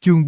Chương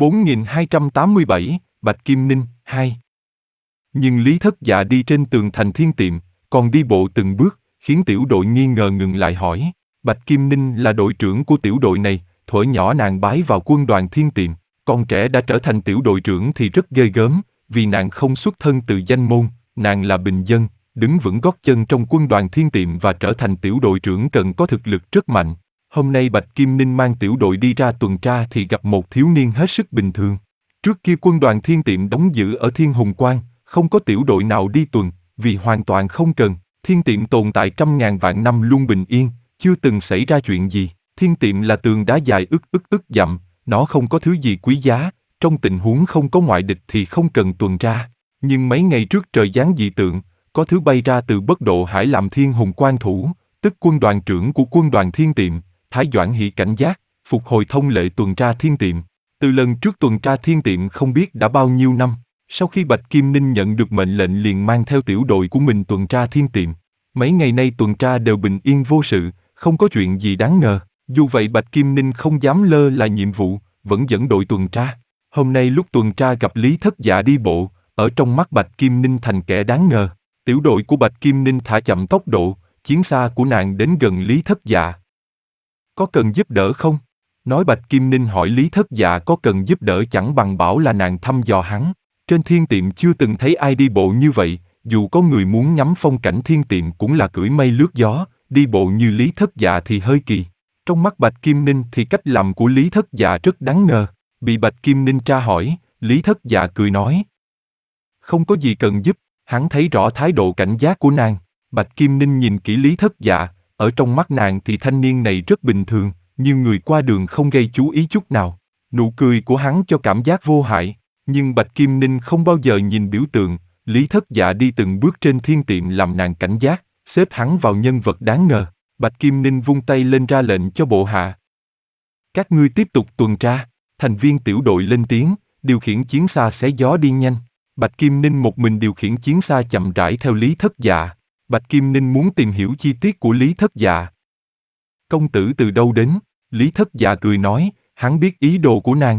4287, Bạch Kim Ninh, 2. Nhưng Lý Thất Dạ đi trên tường thành thiên tiệm, còn đi bộ từng bước, khiến tiểu đội nghi ngờ ngừng lại hỏi. Bạch Kim Ninh là đội trưởng của tiểu đội này, thuở nhỏ nàng bái vào quân đoàn thiên tiệm, còn trẻ đã trở thành tiểu đội trưởng thì rất ghê gớm, vì nàng không xuất thân từ danh môn, nàng là bình dân, đứng vững gót chân trong quân đoàn thiên tiệm và trở thành tiểu đội trưởng cần có thực lực rất mạnh. Hôm nay Bạch Kim Ninh mang tiểu đội đi ra tuần tra thì gặp một thiếu niên hết sức bình thường. Trước kia quân đoàn thiên tiệm đóng giữ ở Thiên Hùng Quan, không có tiểu đội nào đi tuần, vì hoàn toàn không cần. Thiên tiệm tồn tại trăm ngàn vạn năm luôn bình yên, chưa từng xảy ra chuyện gì. Thiên tiệm là tường đá dài ức dặm, nó không có thứ gì quý giá, trong tình huống không có ngoại địch thì không cần tuần tra. Nhưng mấy ngày trước trời giáng dị tượng, có thứ bay ra từ Bất Độ Hải làm Thiên Hùng Quan thủ, tức quân đoàn trưởng của quân đoàn thiên tiệm. Thái Doãn Hỷ cảnh giác, phục hồi thông lệ tuần tra thiên tiệm. Từ lần trước tuần tra thiên tiệm không biết đã bao nhiêu năm, sau khi Bạch Kim Ninh nhận được mệnh lệnh liền mang theo tiểu đội của mình tuần tra thiên tiệm. Mấy ngày nay tuần tra đều bình yên vô sự, không có chuyện gì đáng ngờ. Dù vậy Bạch Kim Ninh không dám lơ là nhiệm vụ, vẫn dẫn đội tuần tra. Hôm nay lúc tuần tra gặp Lý Thất Dạ đi bộ, ở trong mắt Bạch Kim Ninh thành kẻ đáng ngờ. Tiểu đội của Bạch Kim Ninh thả chậm tốc độ, chiến xa của nàng đến gần Lý Thất Dạ. Có cần giúp đỡ không? Nói Bạch Kim Ninh hỏi Lý Thất Dạ có cần giúp đỡ chẳng bằng bảo là nàng thăm dò hắn. Trên thiên tiệm chưa từng thấy ai đi bộ như vậy, dù có người muốn ngắm phong cảnh thiên tiệm cũng là cưỡi mây lướt gió, đi bộ như Lý Thất Dạ thì hơi kỳ. Trong mắt Bạch Kim Ninh thì cách làm của Lý Thất Dạ rất đáng ngờ. Bị Bạch Kim Ninh tra hỏi, Lý Thất Dạ cười nói. Không có gì cần giúp, hắn thấy rõ thái độ cảnh giác của nàng. Bạch Kim Ninh nhìn kỹ Lý Thất Dạ. Ở trong mắt nàng thì thanh niên này rất bình thường, như người qua đường không gây chú ý chút nào. Nụ cười của hắn cho cảm giác vô hại, nhưng Bạch Kim Ninh không bao giờ nhìn biểu tượng. Lý Thất Dạ đi từng bước trên thiên tiệm làm nàng cảnh giác, xếp hắn vào nhân vật đáng ngờ. Bạch Kim Ninh vung tay lên ra lệnh cho bộ hạ. Các ngươi tiếp tục tuần tra. Thành viên tiểu đội lên tiếng, điều khiển chiến xa xé gió đi nhanh. Bạch Kim Ninh một mình điều khiển chiến xa chậm rãi theo Lý Thất Dạ. Bạch Kim Ninh muốn tìm hiểu chi tiết của Lý Thất Dạ. Công tử từ đâu đến? Lý Thất Dạ cười nói, hắn biết ý đồ của nàng.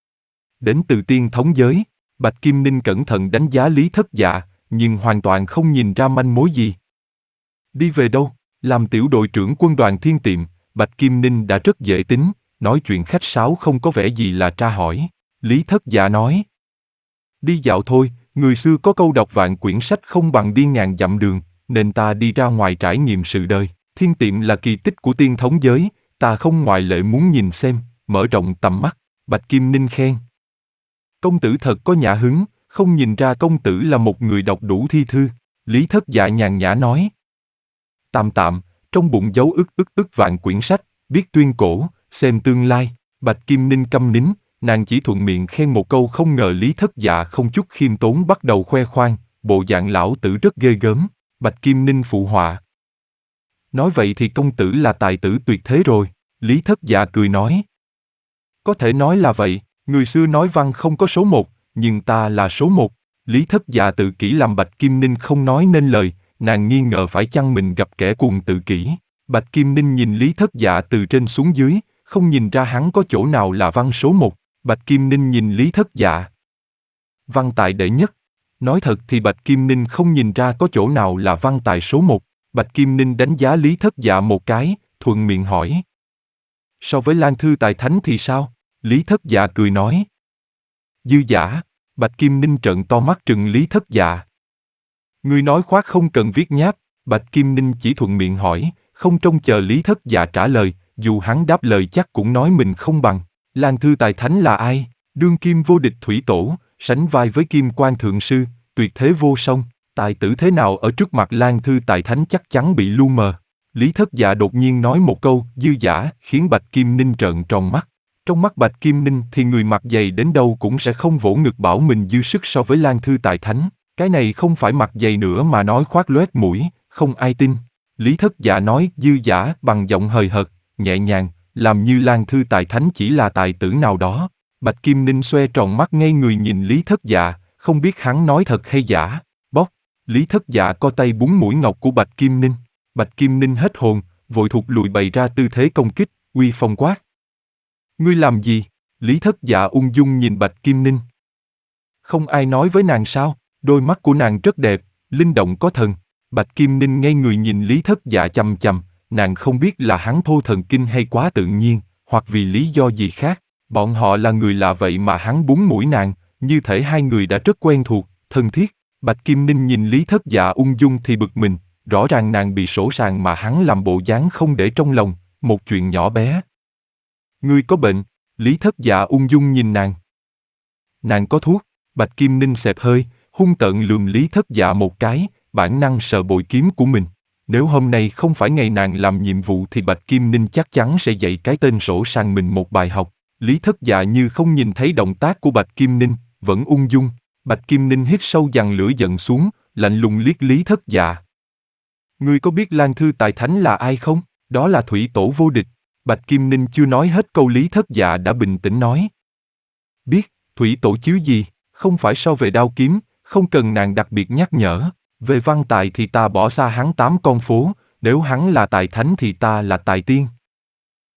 Đến từ tiên thống giới. Bạch Kim Ninh cẩn thận đánh giá Lý Thất Dạ, nhưng hoàn toàn không nhìn ra manh mối gì. Đi về đâu? Làm tiểu đội trưởng quân đoàn thiên tiệm, Bạch Kim Ninh đã rất dễ tính, nói chuyện khách sáo không có vẻ gì là tra hỏi. Lý Thất Dạ nói. Đi dạo thôi, người xưa có câu đọc vạn quyển sách không bằng đi ngàn dặm đường. Nên ta đi ra ngoài trải nghiệm sự đời. Thiên tiệm là kỳ tích của tiên thống giới, ta không ngoại lệ muốn nhìn xem, mở rộng tầm mắt. Bạch Kim Ninh khen. Công tử thật có nhã hứng, không nhìn ra công tử là một người đọc đủ thi thư. Lý Thất Dạ nhàn nhã nói. Tạm tạm, trong bụng giấu ức vạn quyển sách, biết tuyên cổ, xem tương lai. Bạch Kim Ninh câm nín, nàng chỉ thuận miệng khen một câu không ngờ Lý Thất Dạ không chút khiêm tốn bắt đầu khoe khoang, bộ dạng lão tử rất ghê gớm. Bạch Kim Ninh phụ họa. Nói vậy thì công tử là tài tử tuyệt thế rồi. Lý Thất Dạ cười nói. Có thể nói là vậy, người xưa nói văn không có số một, nhưng ta là số một. Lý Thất Dạ tự kỷ làm Bạch Kim Ninh không nói nên lời, nàng nghi ngờ phải chăng mình gặp kẻ cuồng tự kỷ. Bạch Kim Ninh nhìn Lý Thất Dạ từ trên xuống dưới, không nhìn ra hắn có chỗ nào là văn số một. Bạch Kim Ninh nhìn Lý Thất Dạ. Văn tài đệ nhất. Nói thật thì Bạch Kim Ninh không nhìn ra có chỗ nào là văn tài số một. Bạch Kim Ninh đánh giá Lý Thất Dạ một cái, thuận miệng hỏi. So với Lan Thư Tài Thánh thì sao? Lý Thất Dạ cười nói. Dư giả. Bạch Kim Ninh trợn to mắt trừng Lý Thất Dạ. Ngươi nói khoác không cần viết nháp. Bạch Kim Ninh chỉ thuận miệng hỏi, không trông chờ Lý Thất Dạ trả lời, dù hắn đáp lời chắc cũng nói mình không bằng. Lan Thư Tài Thánh là ai? Đương kim vô địch thủy tổ, sánh vai với Kim Quan Thượng Sư, tuyệt thế vô song, tài tử thế nào ở trước mặt Lan Thư Tài Thánh chắc chắn bị lu mờ. Lý Thất Dạ đột nhiên nói một câu dư giả khiến Bạch Kim Ninh trợn tròn mắt. Trong mắt Bạch Kim Ninh thì người mặt dày đến đâu cũng sẽ không vỗ ngực bảo mình dư sức so với Lan Thư Tài Thánh. Cái này không phải mặt dày nữa mà nói khoác loét mũi, không ai tin. Lý Thất Dạ nói dư giả bằng giọng hời hợt, nhẹ nhàng, làm như Lan Thư Tài Thánh chỉ là tài tử nào đó. Bạch Kim Ninh xoe tròn mắt ngây người nhìn Lý Thất Dạ, không biết hắn nói thật hay giả. Bóc, Lý Thất Dạ co tay búng mũi ngọc của Bạch Kim Ninh. Bạch Kim Ninh hết hồn, vội thụt lùi bày ra tư thế công kích, uy phong quát. Ngươi làm gì? Lý Thất Dạ ung dung nhìn Bạch Kim Ninh. Không ai nói với nàng sao? Đôi mắt của nàng rất đẹp, linh động có thần. Bạch Kim Ninh ngây người nhìn Lý Thất Dạ chằm chằm, nàng không biết là hắn thô thần kinh hay quá tự nhiên, hoặc vì lý do gì khác. Bọn họ là người lạ vậy mà hắn búng mũi nàng, như thể hai người đã rất quen thuộc, thân thiết. Bạch Kim Ninh nhìn Lý Thất Dạ ung dung thì bực mình, rõ ràng nàng bị sổ sàng mà hắn làm bộ dáng không để trong lòng, một chuyện nhỏ bé. Ngươi có bệnh? Lý Thất Dạ ung dung nhìn nàng. Nàng có thuốc? Bạch Kim Ninh xẹp hơi, hung tợn lườm Lý Thất Dạ một cái, bản năng sờ bội kiếm của mình. Nếu hôm nay không phải ngày nàng làm nhiệm vụ thì Bạch Kim Ninh chắc chắn sẽ dạy cái tên sổ sàng mình một bài học. Lý Thất Dạ như không nhìn thấy động tác của Bạch Kim Ninh, vẫn ung dung. Bạch Kim Ninh hít sâu dằn lửa giận xuống, lạnh lùng liếc Lý Thất Dạ. Ngươi có biết Lan Thư Tài Thánh là ai không? Đó là thủy tổ vô địch. Bạch Kim Ninh chưa nói hết câu Lý Thất Dạ đã bình tĩnh nói. Biết, thủy tổ chứ gì, không phải so về đao kiếm, không cần nàng đặc biệt nhắc nhở. Về văn tài thì ta bỏ xa hắn 8 con phố, nếu hắn là tài thánh thì ta là tài tiên.